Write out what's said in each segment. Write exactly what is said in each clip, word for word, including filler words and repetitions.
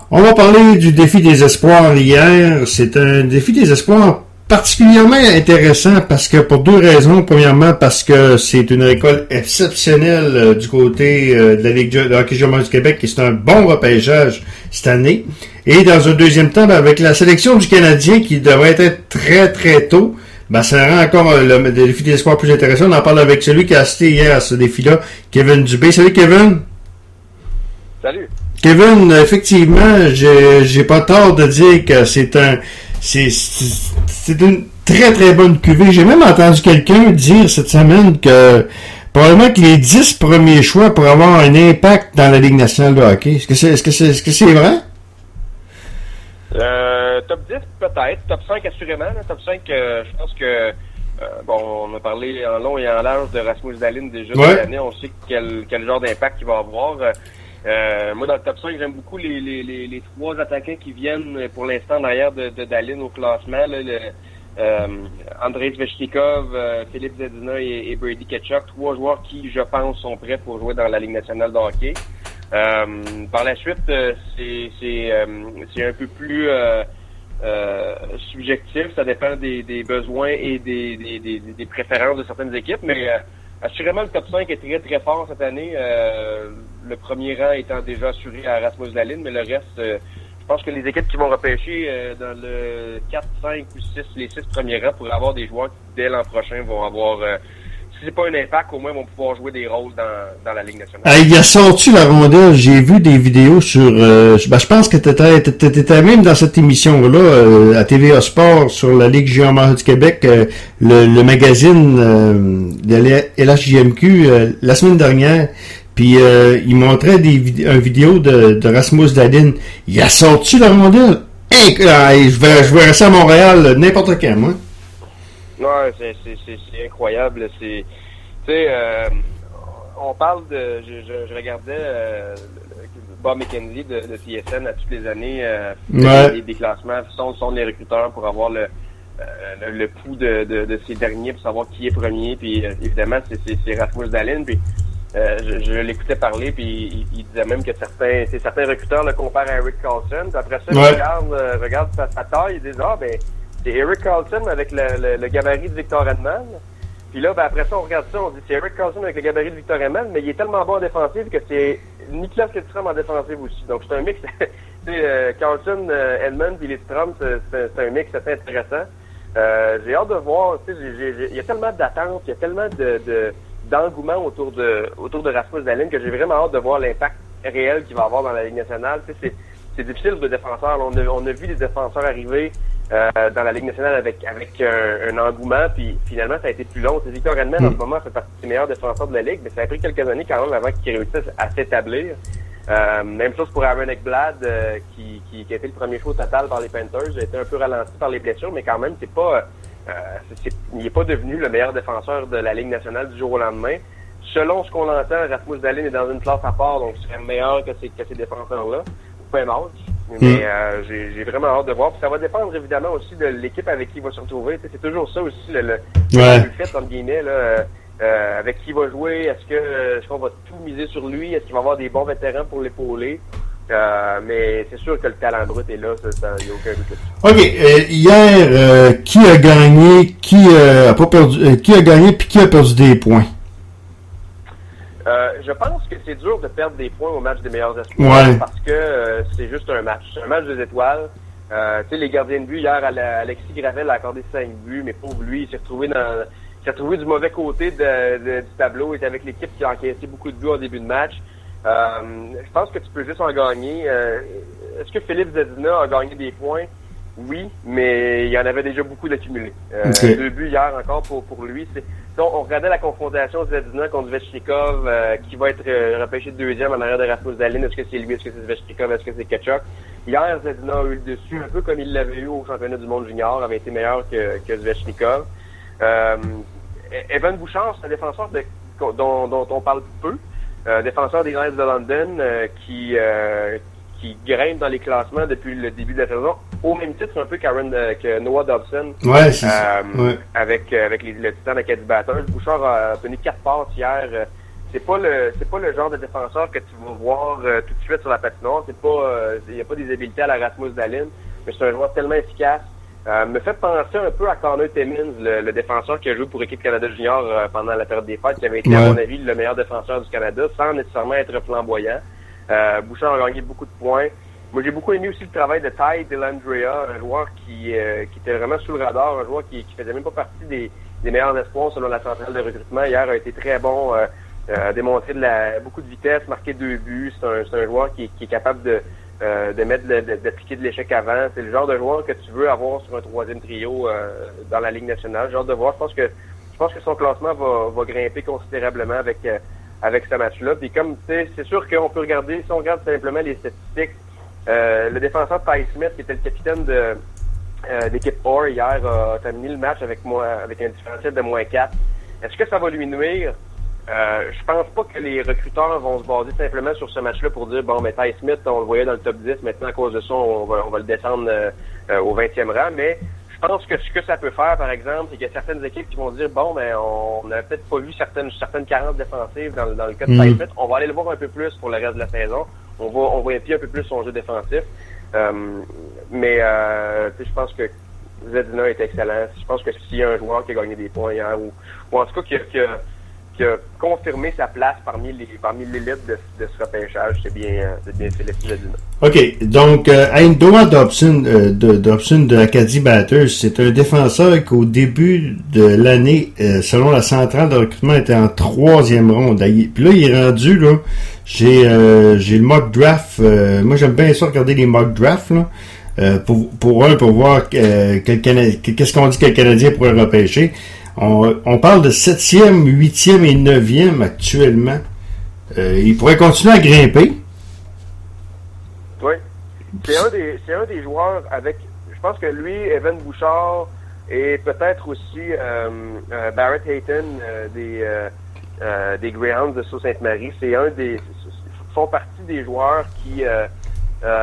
On va parler du défi des espoirs hier. C'est un défi des espoirs particulièrement intéressant parce que pour deux raisons. Premièrement, parce que c'est une récolte exceptionnelle euh, du côté euh, de la Ligue de hockey junior du Québec et c'est un bon repêchage cette année. Et dans un deuxième temps, ben, avec la sélection du Canadien qui devrait être très très tôt, ben, ça rend encore euh, le, le défi des espoirs plus intéressant. On en parle avec celui qui a assisté hier à ce défi-là, Kevin Dubé. Salut Kevin! Salut! Kevin, effectivement, j'ai, j'ai pas tort de dire que c'est un, c'est, c'est, c'est une très très bonne cuvée. J'ai même entendu quelqu'un dire cette semaine que probablement que les dix premiers choix pour avoir un impact dans la Ligue nationale de hockey. Est-ce que c'est, est-ce que c'est, est-ce que c'est vrai? Euh, top dix peut-être, top cinq assurément. Là. Top cinq, euh, je pense que euh, bon, on a parlé en long et en large de Rasmus Dahlin déjà ouais. cette année. On sait quel, quel genre d'impact il va avoir. Euh, moi, dans le top cinq, j'aime beaucoup les, les, les, les trois attaquants qui viennent pour l'instant derrière de, de Dahlin au classement. Là, le, euh, Andrei Svechnikov, euh, Philippe Zadina et, et Brady Tkachuk. Trois joueurs qui, je pense, sont prêts pour jouer dans la Ligue nationale de hockey. Euh, par la suite, euh, c'est, c'est, euh, c'est un peu plus euh, euh, subjectif. Ça dépend des, des besoins et des, des, des, des préférences de certaines équipes, mais euh, assurément, le top cinq est très, très fort cette année. Euh, le premier rang étant déjà assuré à Rasmus Dahlin, mais le reste, euh, je pense que les équipes qui vont repêcher euh, dans le quatre, cinq ou six, les six premiers rangs pourraient avoir des joueurs qui, dès l'an prochain, vont avoir, euh, si c'est pas un impact, au moins vont pouvoir jouer des rôles dans, dans la Ligue nationale. Ah, il a sorti la rondelle. J'ai vu des vidéos sur... Euh, ben, je pense que t'étais, t'étais même dans cette émission-là, euh, à T V A Sport, sur la Ligue junior du Québec, euh, le, le magazine euh, de L H J M Q, euh, la semaine dernière. Puis euh, il montrait des vid- un vidéo de, de Rasmus Dahlin. Il a sorti la rondelle. Hey, je vais, je verrai ça à Montréal n'importe quand, moi. Ouais, c'est, c'est, c'est, c'est incroyable. C'est, tu sais, euh, on parle de, je, je, je regardais euh, Bob McKenzie de, de T S N à toutes les années, euh, ouais. des, des classements, sont, sont les recruteurs pour avoir le, euh, le, le pouls de, de, de ces derniers pour savoir qui est premier. Puis euh, évidemment, c'est, c'est, c'est Rasmus Dahlin. Puis euh, je, je l'écoutais parler, puis il, il disait même que certains, c'est, certains recruteurs le comparent à Erik Karlsson. Puis après ça, ouais. il regarde, euh, regarde sa, sa taille, ils disent ah ben c'est Erik Karlsson avec le, le, le gabarit de Victor Hedman. Puis là, ben après ça, on regarde ça, on dit c'est Erik Karlsson avec le gabarit de Victor Hedman, mais il est tellement bon en défensive que c'est Niklas Lidstrom en défensive aussi. Donc c'est un mix, tu sais, euh, Karlsson, euh, Hedman puis Lidstrom, c'est, c'est, c'est un mix assez intéressant. Euh, j'ai hâte de voir, tu sais, j'ai, j'ai, il y a tellement d'attentes, il y a tellement de, de d'engouement autour de autour de Rasmus Dahlin que j'ai vraiment hâte de voir l'impact réel qu'il va avoir dans la Ligue nationale. Tu sais, c'est, c'est difficile de défenseurs. On a, on a vu des défenseurs arriver euh, dans la Ligue nationale avec avec un, un engouement, puis finalement ça a été plus long. C'est Victor Hedman mm. en ce moment fait partie des meilleurs défenseurs de la Ligue, mais ça a pris quelques années quand même avant qu'il réussisse à s'établir. Euh, même chose pour Aaron Ekblad, euh, qui, qui, qui a été le premier choix total par les Panthers. Il a été un peu ralenti par les blessures, mais quand même, c'est pas, euh, c'est, c'est, il n'est pas devenu le meilleur défenseur de la Ligue nationale du jour au lendemain. Selon ce qu'on entend, Rasmus Dahlin est dans une classe à part, donc il serait meilleur que ces, que ces défenseurs-là. Pas un match. Mais euh, j'ai, j'ai vraiment hâte de voir. Puis ça va dépendre évidemment aussi de l'équipe avec qui il va se retrouver. T'sais, c'est toujours ça aussi, le, le, ouais. le fait, entre guillemets, là, euh, euh, avec qui il va jouer. Est-ce que est-ce qu'on va tout miser sur lui? Est-ce qu'il va avoir des bons vétérans pour l'épauler? Euh, mais c'est sûr que le talent brut est là, ça, il n'y a aucun doute. OK. Euh, hier, euh, qui a gagné, qui euh, a pas perdu, euh, qui a gagné puis qui a perdu des points? Euh, je pense que c'est dur de perdre des points au match des meilleurs espoirs ouais. parce que euh, c'est juste un match. C'est un match des étoiles. Euh, tu sais, les gardiens de but, hier, Alexis Gravel a accordé cinq buts, mais pauvre lui, il s'est retrouvé dans, il s'est retrouvé du mauvais côté de, de, du tableau. Il était avec l'équipe qui a encaissé beaucoup de buts en début de match. Euh, je pense que tu peux juste en gagner. Euh, est-ce que Philippe Zadina a gagné des points? Oui, mais il y en avait déjà beaucoup d'accumulés. Euh, okay. Deux buts hier encore pour, pour lui. C'est, donc, on regardait la confrontation de Zadina contre Svechnikov, euh, qui va être euh, repêché deuxième en arrière de Rasmus Dahlin. Est-ce que c'est lui? Est-ce que c'est Svechnikov? Est-ce que c'est Tkachuk? Hier, Zadina a eu le dessus, un peu comme il l'avait eu au championnat du monde junior, avait été meilleur que, que Svechnikov. Euh, Evan Bouchard, c'est un défenseur de, dont, dont on parle peu. Euh, défenseur des Knights de London, euh, qui, euh, qui grimpe dans les classements depuis le début de la saison, au même titre un peu qu'Aaron, euh, que Noah Dobson, ouais, c'est euh, ouais. avec, avec les, le Titan de Caddy Batters. Bouchard a obtenu quatre passes hier, euh, c'est pas le c'est pas le genre de défenseur que tu vas voir euh, tout de suite sur la patinoire. C'est pas il euh, y a pas des habiletés à la Rasmus Dahlin, mais c'est un joueur tellement efficace. Euh, me fait penser un peu à Connor Timmins, le, le défenseur qui a joué pour l'équipe Canada Junior euh, pendant la période des fêtes, qui avait été, ouais. à mon avis, le meilleur défenseur du Canada, sans nécessairement être flamboyant. Euh, Bouchard a gagné beaucoup de points. Moi, j'ai beaucoup aimé aussi le travail de Ty Dellandrea, un joueur qui, euh, qui était vraiment sous le radar, un joueur qui, qui faisait même pas partie des, des meilleurs espoirs selon la centrale de recrutement. Hier a été très bon, euh, euh, a démontré de la, beaucoup de vitesse, marqué deux buts. C'est un, c'est un joueur qui, qui est capable de, euh, de mettre de, de, d'appliquer de l'échec avant. C'est le genre de joueur que tu veux avoir sur un troisième trio euh, dans la Ligue nationale. J'ai hâte de voir. Je pense que je pense que son classement va, va grimper considérablement avec euh, avec ce match-là. Puis comme tu sais, c'est sûr qu'on peut regarder, si on regarde simplement les statistiques. Euh, le défenseur Ty Smith, qui était le capitaine de euh, d'équipe Orr hier, a terminé le match avec moi avec un différentiel de moins quatre. Est-ce que ça va lui nuire? Euh, je pense pas que les recruteurs vont se baser simplement sur ce match-là pour dire bon, mais Ty Smith, on le voyait dans le top dix, maintenant à cause de ça, on va, on va le descendre euh, euh, au vingtième rang. Mais je pense que ce que ça peut faire, par exemple, c'est qu'il y a certaines équipes qui vont dire bon, mais on n'a peut-être pas vu certaines certaines carences défensives dans, dans le cas de mm. Ty Smith. On va aller le voir un peu plus pour le reste de la saison. On va on va épier un peu plus son jeu défensif. Euh, mais euh, je pense que Zadina est excellent. Je pense que s'il y a un joueur qui a gagné des points hier, ou, ou en tout cas qui a, qui a, qui a confirmé sa place parmi les parmi l'élite de, de ce repêchage, c'est bien, c'est bien Philippe Zadina. OK. Donc, euh, Noah Dobson, euh, de, Dobson de l'Acadie Batters, c'est un défenseur qu'au début de l'année, euh, selon la centrale de recrutement, était en troisième ronde. Puis là, il est rendu, là, j'ai euh, j'ai le mock draft. Euh, moi, j'aime bien ça regarder les mock drafts, là. Euh, pour, pour un, pour voir euh, quel Canadien, qu'est-ce qu'on dit que le Canadien pourrait repêcher. On, on parle de septième, huitième et neuvième actuellement. Euh, il pourrait continuer à grimper. Oui. C'est un des, c'est un des joueurs avec, je pense que lui, Evan Bouchard et peut-être aussi euh, euh, Barrett Hayton euh, des, euh, euh, des Greyhounds de Sault-Sainte-Marie, c'est un des, font partie des joueurs qui, euh, euh,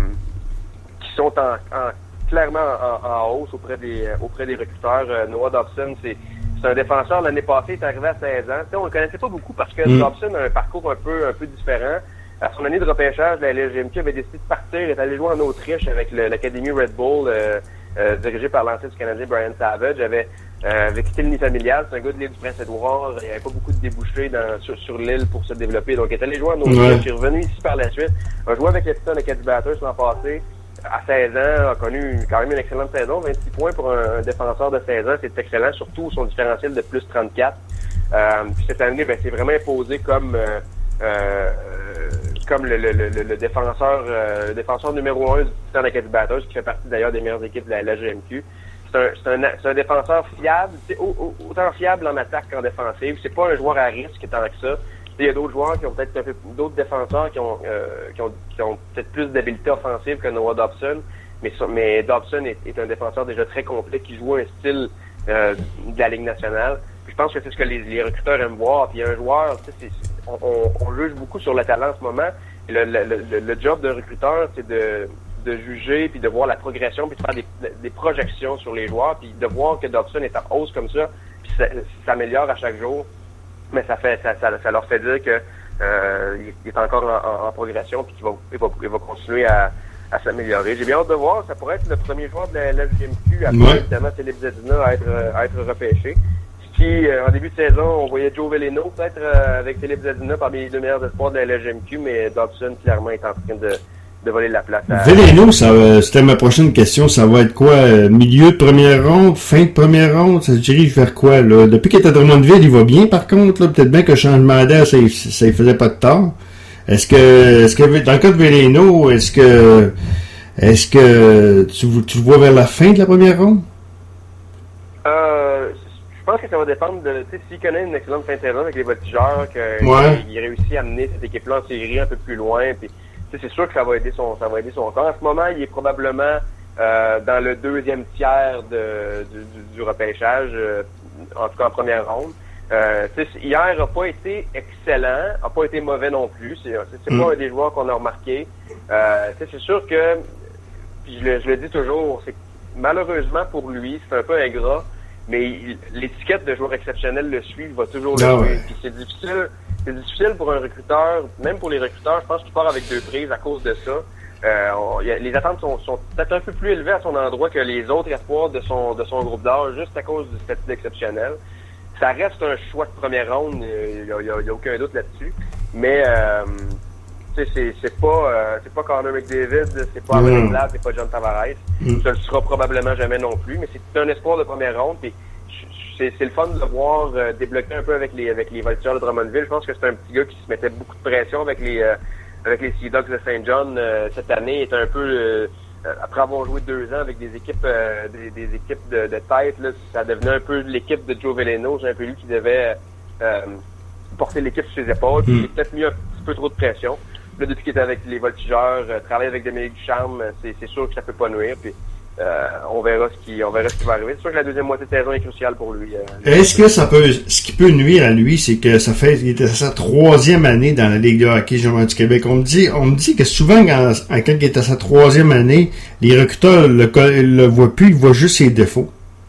qui sont en, en clairement en, en hausse auprès des auprès des recruteurs. Euh, Noah Dobson, c'est c'est un défenseur. L'année passée, il est arrivé à seize ans. T'sais, on le connaissait pas beaucoup parce que mm. Dobson a un parcours un peu un peu différent. À son année de repêchage, la L G M Q avait décidé de partir, il est allé jouer en Autriche avec le, l'Académie Red Bull, euh, euh, dirigée par l'ancien du Canadien Brian Savage. Avait, euh, avait quitté le nid familial, c'est un gars de l'île du Prince-Édouard. Il n'y avait pas beaucoup de débouchés dans, sur, sur l'île pour se développer. Donc, il est allé jouer en Autriche. Ouais. Il est revenu ici par la suite. A joué avec les Titans de Acadie Batters l'an passé. À seize ans, a connu quand même une excellente saison. vingt-six points pour un, un défenseur de seize ans, c'est excellent. Surtout son différentiel de plus trente-quatre. Euh, puis cette année, ben, c'est vraiment imposé comme... Euh, euh, comme le, le, le, le défenseur euh, le défenseur numéro un du Titan d'Acadie Batters, qui fait partie d'ailleurs des meilleures équipes de la, la G M Q. C'est un, c'est un, c'est un défenseur fiable, c'est au, au, autant fiable en attaque qu'en défensive. C'est pas un joueur à risque tant que ça. Il y a d'autres joueurs qui ont peut-être un peu, d'autres défenseurs qui ont, euh, qui ont, qui ont peut-être plus d'habileté offensive que Noah Dobson. Mais, mais Dobson est, est un défenseur déjà très complet qui joue un style euh, de la Ligue nationale. Puis je pense que c'est ce que les, les recruteurs aiment voir. Puis un joueur, tu sais, c'est, c'est On, on, on juge beaucoup sur le talent en ce moment. Et le, le, le, le job d'un recruteur, c'est de, de juger, puis de voir la progression, puis de faire des, des projections sur les joueurs, puis de voir que Dobson est en hausse comme ça, puis ça, ça s'améliore à chaque jour. Mais ça fait ça, ça, ça leur fait dire que euh, il est encore en, en, en progression, puis qu'il va, il va, il va continuer à, à s'améliorer. J'ai bien hâte de voir. Ça pourrait être le premier joueur de la, la G M Q, après ouais. évidemment Philippe Zadina, à être, à être repêché. Qui, euh, en début de saison, on voyait Joe Veleno peut-être euh, avec Philippe Zadina parmi les deux meilleurs espoirs de la L G M Q, mais Dobson, clairement, est en train de, de voler la place. À... Veleno, ça, euh, c'était ma prochaine question. Ça va être quoi? Euh, milieu de première ronde? Fin de première ronde? Ça se dirige vers quoi, là? Depuis qu'il est à Drummondville, il va bien, par contre, là. Peut-être bien que le changement d'air, ça, ça, ça faisait pas de tort. Est-ce que, est-ce que, dans le cas de Veleno, est-ce que, est-ce que tu, tu le vois vers la fin de la première ronde? Euh, Je pense que ça va dépendre de, tu sais, s'il connaît une excellente fin de saison avec les Voltigeurs, qu'il ouais. il réussit à amener cette équipe-là en série un peu plus loin, puis tu sais, c'est sûr que ça va aider son, ça va aider son corps. En ce moment, il est probablement euh, dans le deuxième tiers de, du, du, du repêchage, euh, en tout cas en première ronde. Euh, tu sais, hier n'a pas été excellent, n'a pas été mauvais non plus. C'est, c'est, c'est mm. pas un des joueurs qu'on a remarqué. Euh, tu sais, c'est sûr que, puis je le, je le dis toujours, c'est malheureusement pour lui, c'est un peu ingrat. Mais il, l'étiquette de joueur exceptionnel le suit, il va toujours le ah suivre. Ouais. Puis c'est difficile, c'est difficile pour un recruteur, même pour les recruteurs, je pense qu'il part avec deux prises à cause de ça. Euh, on, y a, les attentes sont, sont peut-être un peu plus élevées à son endroit que les autres espoirs de son de son groupe d'âge, juste à cause du statut exceptionnel. Ça reste un choix de première ronde, il y a, y a, y a aucun doute là-dessus. Mais euh, c'est c'est pas euh, c'est pas Connor McDavid, c'est pas Aaron Blatt, c'est pas John Tavares. Mm. Ça le sera probablement jamais non plus, mais c'est un espoir de première ronde. Puis c'est c'est le fun de le voir euh, débloquer un peu avec les avec les Voltigeurs de Drummondville. Je pense que c'est un petit gars qui se mettait beaucoup de pression avec les euh, avec les Sea Dogs de Saint John euh, cette année. Il était un peu euh, après avoir joué deux ans avec des équipes euh, des, des équipes de, de tête, là, ça devenait un peu l'équipe de Joe Veleno. C'est un peu lui qui devait euh, porter l'équipe sur ses épaules. Puis, mm. il a peut-être mis un petit peu trop de pression. Là, depuis qu'il était avec les Voltigeurs, euh, travailler avec Dominique Ducharme, c'est, c'est sûr que ça peut pas nuire. Puis, euh, on verra ce qui, on verra ce qui va arriver. C'est sûr que la deuxième moitié de saison est cruciale pour lui. Euh, Est-ce que ça peut, ce qui peut nuire à lui, c'est que ça fait, il était à sa troisième année dans la Ligue de hockey junior du Québec. On me dit, on me dit que souvent, quand, quand il est à sa troisième année, les recruteurs le, le voient plus, ils voient juste ses défauts.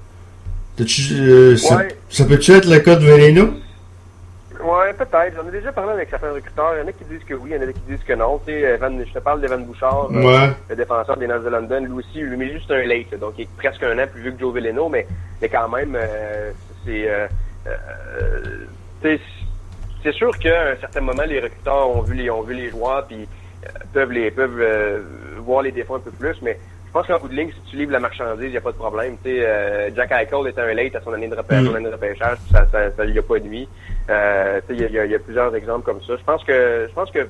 Euh, ouais. ça, ça peut-tu être le cas de Veleno? Ouais, peut-être. J'en ai déjà parlé avec certains recruteurs. Il y en a qui disent que oui, il y en a qui disent que non. Tu sais, Evan, je te parle d'Evan Bouchard, ouais. euh, le défenseur des Knights de London. Lui aussi, lui met juste un late, là, donc il est presque un an plus vieux que Joe Veleno, mais, mais quand même, euh, c'est, euh, euh, c'est, c'est sûr qu'à un certain moment, les recruteurs ont vu les, ont vu les joueurs, puis euh, peuvent les, peuvent euh, voir les défauts un peu plus, mais je pense qu'en bout de ligne, si tu livres la marchandise, il n'y a pas de problème. Tu sais, euh, Jack Eichel était un late à son année de repêchage, mm. son année de repêchage, puis ça, ça, ça lui a pas nuit. Euh, tu sais, il y a, y a plusieurs exemples comme ça. Je pense que, je pense que, tu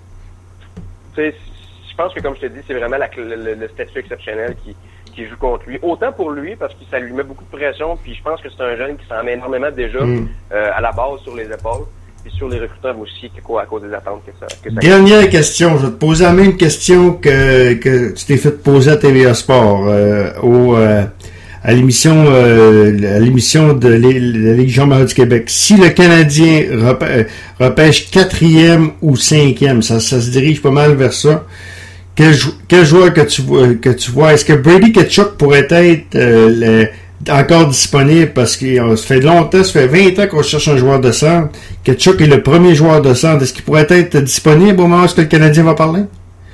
sais, je pense que comme je te dis, c'est vraiment la, le, le statut exceptionnel qui, qui joue contre lui. Autant pour lui, parce que ça lui met beaucoup de pression, puis je pense que c'est un jeune qui s'en met énormément déjà mm. euh, à la base sur les épaules. Puis sur les recruteurs aussi, quoi, à cause des attentes que ça, que ça Dernière crée. question, je vais te poser la même question que, que tu t'es fait poser à T V A Sport, euh, au, euh, à l'émission, euh, à l'émission de la Ligue junior du Québec. Si le Canadien repê- repêche quatrième ou cinquième, ça, ça se dirige pas mal vers ça. Quel, quel joueur que tu vois, que tu vois? Est-ce que Brady Tkachuk pourrait être, euh, le, encore disponible parce que ça fait longtemps, ça fait vingt ans qu'on cherche un joueur de centre. Tkachuk est le premier joueur de centre. Est-ce qu'il pourrait être disponible au moment où le Canadien va parler?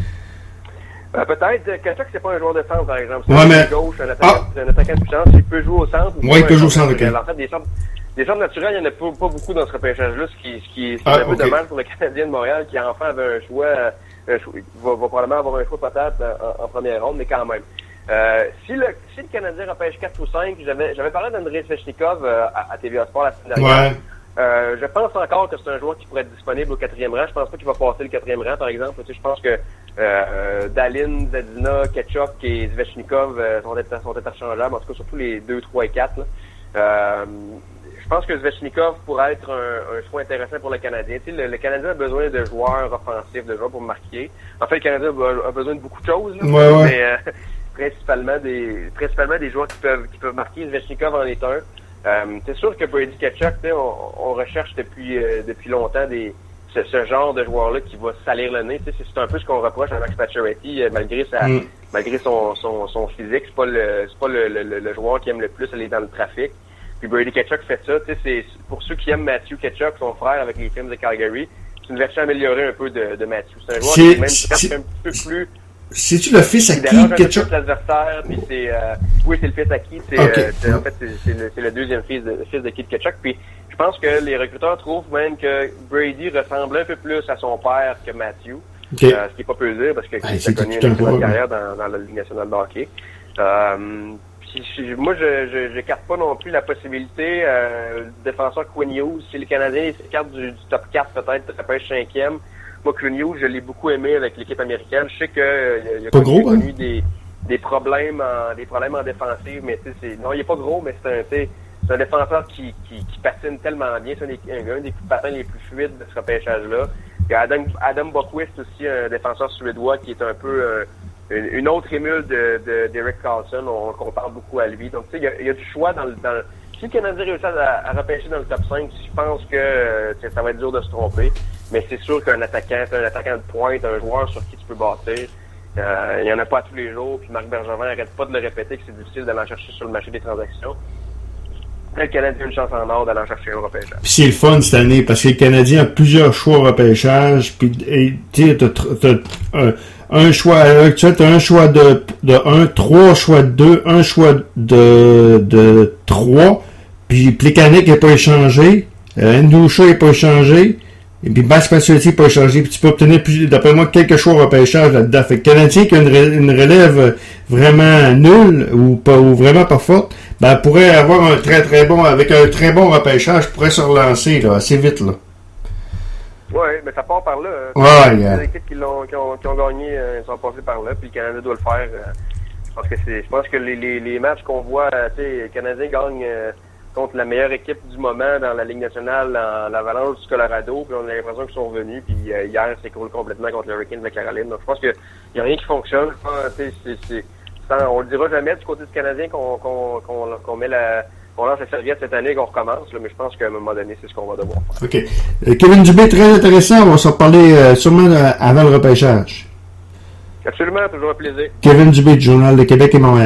Euh, peut-être. Tkachuk, c'est pas un joueur de centre, par exemple. C'est ouais, un mais... gauche, un attaquant, ah. un attaquant de puissance. Il peut jouer au centre. Oui, il peut jouer au centre, ok. En fait, des centres, des centres naturels, il n'y en a pas, pas beaucoup dans ce repêchage-là, ce qui, ce qui est ah, un peu okay. dommage pour le Canadien de Montréal, qui enfin avait un choix, un choix va, va probablement avoir un choix peut-être en, en première ronde, mais quand même. Euh, si le si le Canadien repêche quatre ou cinq, j'avais j'avais parlé d'Andrei Svechnikov euh, à, à T V A Sport la semaine dernière. Ouais. Euh, je pense encore que c'est un joueur qui pourrait être disponible au quatrième rang. Je pense pas qu'il va passer le quatrième rang, par exemple. Tu sais, je pense que euh, Dalin, Zadina, Tkachuk et Svechnikov euh, sont, sont interchangeables, en tout cas surtout les deux, trois et quatre. Là. Euh, je pense que Svechnikov pourrait être un, un choix intéressant pour le Canadien. Tu sais, le, le Canadien a besoin de joueurs offensifs, de joueurs pour marquer. En fait, le Canadien a, a besoin de beaucoup de choses. Là, ouais, ouais. Mais, euh, principalement des principalement des joueurs qui peuvent qui peuvent marquer. Svechnikov en est un. Euh, c'est sûr que Brady Tkachuk, on, on recherche depuis euh, depuis longtemps des ce, ce genre de joueur-là qui va salir le nez. C'est, c'est un peu ce qu'on reproche à Max Pacioretty, euh, malgré sa mm. malgré son, son son physique. C'est pas le c'est pas le, le, le joueur qui aime le plus aller dans le trafic. Puis Brady Tkachuk fait ça. Tu sais, c'est pour ceux qui aiment Matthew Tkachuk, son frère avec les Flames de Calgary, c'est une version améliorée un peu de, de Matthew. C'est un joueur c'est, qui est même presque un petit peu plus. C'est-tu le fils à qui qui Tkachuk? L'adversaire, puis c'est euh, oui, c'est le fils à qui. C'est, okay. euh, c'est en fait c'est, c'est, le, c'est le deuxième fils de fils de Keith Tkachuk. Puis je pense que les recruteurs trouvent même que Brady ressemble un peu plus à son père que Matthew. Okay. Euh, ce qui est pas peu dire parce que ah, Keith a connu une excellente carrière dans, dans la Ligue nationale de hockey. Euh, puis, moi, je, je j'écarte pas non plus la possibilité euh, défenseur Quinn Hughes. Si le Canadien s'écarte du, du top quatre, peut-être, ça peut être cinquième. Moi, Quinn Hughes, je l'ai beaucoup aimé avec l'équipe américaine. Je sais que euh, il a, connu, gros, connu hein? des, des problèmes en des problèmes en défensive, mais tu sais, c'est non, il est pas gros, mais c'est un, c'est un défenseur qui, qui, qui patine tellement bien. C'est un des, un, un des coups de patin les plus fluides de ce repêchage-là. Il y a Adam, Adam Boquist aussi, un défenseur suédois qui est un peu euh, une, une autre émule de, de d'Eric Carlson. On compare beaucoup à lui. Donc, tu sais, il y a, il y a du choix dans le, dans le si le Canadien réussit à, à repêcher dans le top cinq, je pense que euh, ça va être dur de se tromper. Mais c'est sûr qu'un attaquant, un attaquant de pointe, un joueur sur qui tu peux bâtir, euh, il n'y en a pas tous les jours. Puis Marc Bergevin n'arrête pas de le répéter que c'est difficile d'aller en chercher sur le marché des transactions. le Canadien a une chance en or d'aller en chercher un repêchage. Puis c'est le fun cette année, parce que le Canadien a plusieurs choix au repêchage, puis tu sais, t'as, t'as, t'as un, un choix, tu as un choix de, de un, trois choix de deux, un choix de, de trois, puis Plekanec n'est pas échangé, euh, Ndoucha n'est pas échangé, et puis Bass Pacioretty n'est pas échangé, puis tu peux obtenir, plus, d'après moi, quelques choix au repêchage là-dedans. Fait que le Canadien qui a une, une relève vraiment nulle, ou pas, ou vraiment pas forte, ben, pourrait avoir un très très bon, avec un très bon repêchage, pourrait se relancer, là, assez vite, là. Oui, mais ça part par là. Hein. Ouais, les yeah. équipes qui, l'ont, qui, ont, qui ont gagné euh, sont passées par là, puis le Canada doit le faire. Euh, je pense que c'est, je pense que les, les, les matchs qu'on voit, euh, tu sais, le Canadien gagne euh, contre la meilleure équipe du moment dans la Ligue nationale, en l'Avalanche du Colorado, puis on a l'impression qu'ils sont revenus, puis euh, hier, c'est cool complètement contre le Hurricanes de Caroline. Donc je pense qu'il n'y a rien qui fonctionne. Je pense, c'est, c'est, c'est, sans, on le dira jamais du côté du Canadien qu'on, qu'on, qu'on, qu'on met la... On lance la serviette cette année qu'on recommence, là, mais je pense qu'à un moment donné, c'est ce qu'on va devoir faire. OK. Euh, Kevin Dubé, très intéressant. On va s'en reparler euh, sûrement euh, avant le repêchage. Absolument, toujours un plaisir. Kevin Dubé, du Journal de Québec et Montréal.